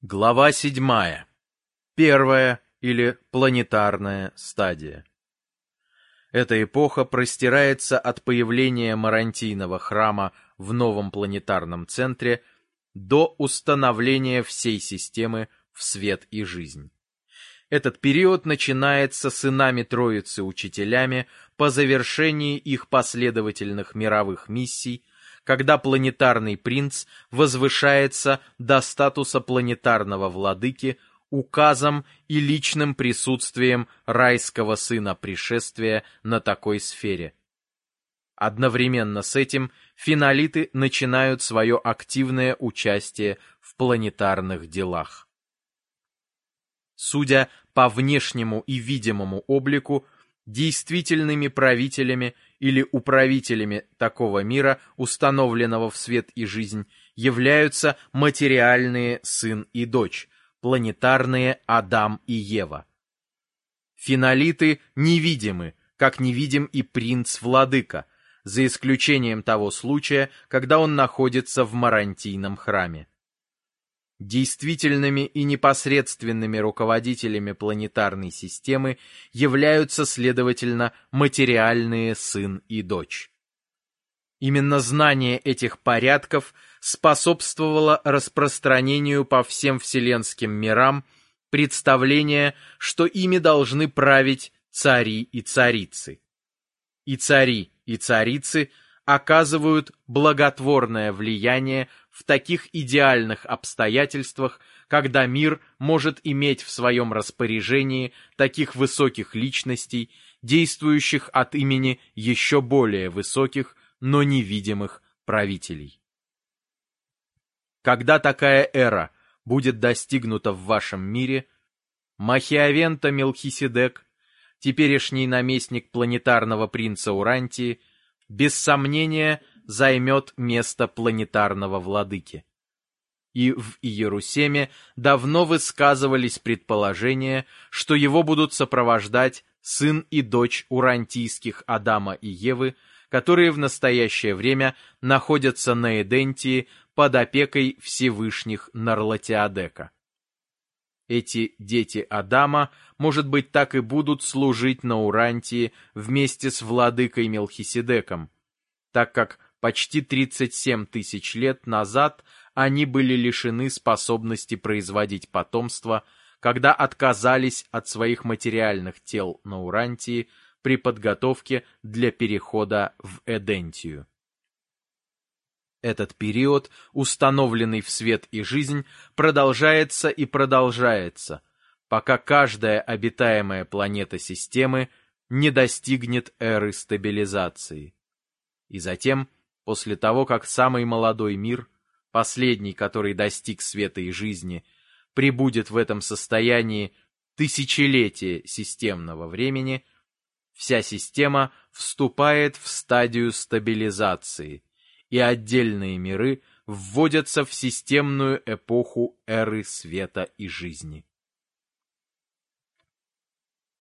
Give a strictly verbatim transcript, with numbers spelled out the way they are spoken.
Глава седьмая. Первая или планетарная стадия. Эта эпоха простирается от появления Марантийного храма в новом планетарном центре до установления всей системы в свет и жизнь. Этот период начинается сынами Троицы-учителями по завершении их последовательных мировых миссий, когда планетарный принц возвышается до статуса планетарного владыки указом и личным присутствием райского сына пришествия на такой сфере. Одновременно с этим финалиты начинают свое активное участие в планетарных делах. Судя по внешнему и видимому облику, действительными правителями или управителями такого мира, установленного в свет и жизнь, являются материальные сын и дочь, планетарные Адам и Ева. Финалиты невидимы, как невидим и принц-владыка, за исключением того случая, когда он находится в Марантийном храме. Действительными и непосредственными руководителями планетарной системы являются, следовательно, материальные сын и дочь. Именно знание этих порядков способствовало распространению по всем вселенским мирам представления, что ими должны править цари и царицы. И цари, и царицы оказывают благотворное влияние в таких идеальных обстоятельствах, когда мир может иметь в своем распоряжении таких высоких личностей, действующих от имени еще более высоких, но невидимых правителей. Когда такая эра будет достигнута в вашем мире, Махиавента Мелхиседек, теперешний наместник планетарного принца Урантии, без сомнения займет место планетарного владыки. И в Иерусалиме давно высказывались предположения, что его будут сопровождать сын и дочь урантийских Адама и Евы, которые в настоящее время находятся на Эдентии под опекой Всевышних Нарлатиадека. Эти дети Адама, может быть, так и будут служить на Урантии вместе с владыкой Мелхиседеком, так как почти тридцать семь тысяч лет назад они были лишены способности производить потомство, когда отказались от своих материальных тел на Урантии при подготовке для перехода в Эдентию. Этот период, установленный в свет и жизнь, продолжается и продолжается, пока каждая обитаемая планета системы не достигнет эры стабилизации. И затем, после того, как самый молодой мир, последний, который достиг света и жизни, пребудет в этом состоянии тысячелетия системного времени, вся система вступает в стадию стабилизации, и отдельные миры вводятся в системную эпоху эры света и жизни.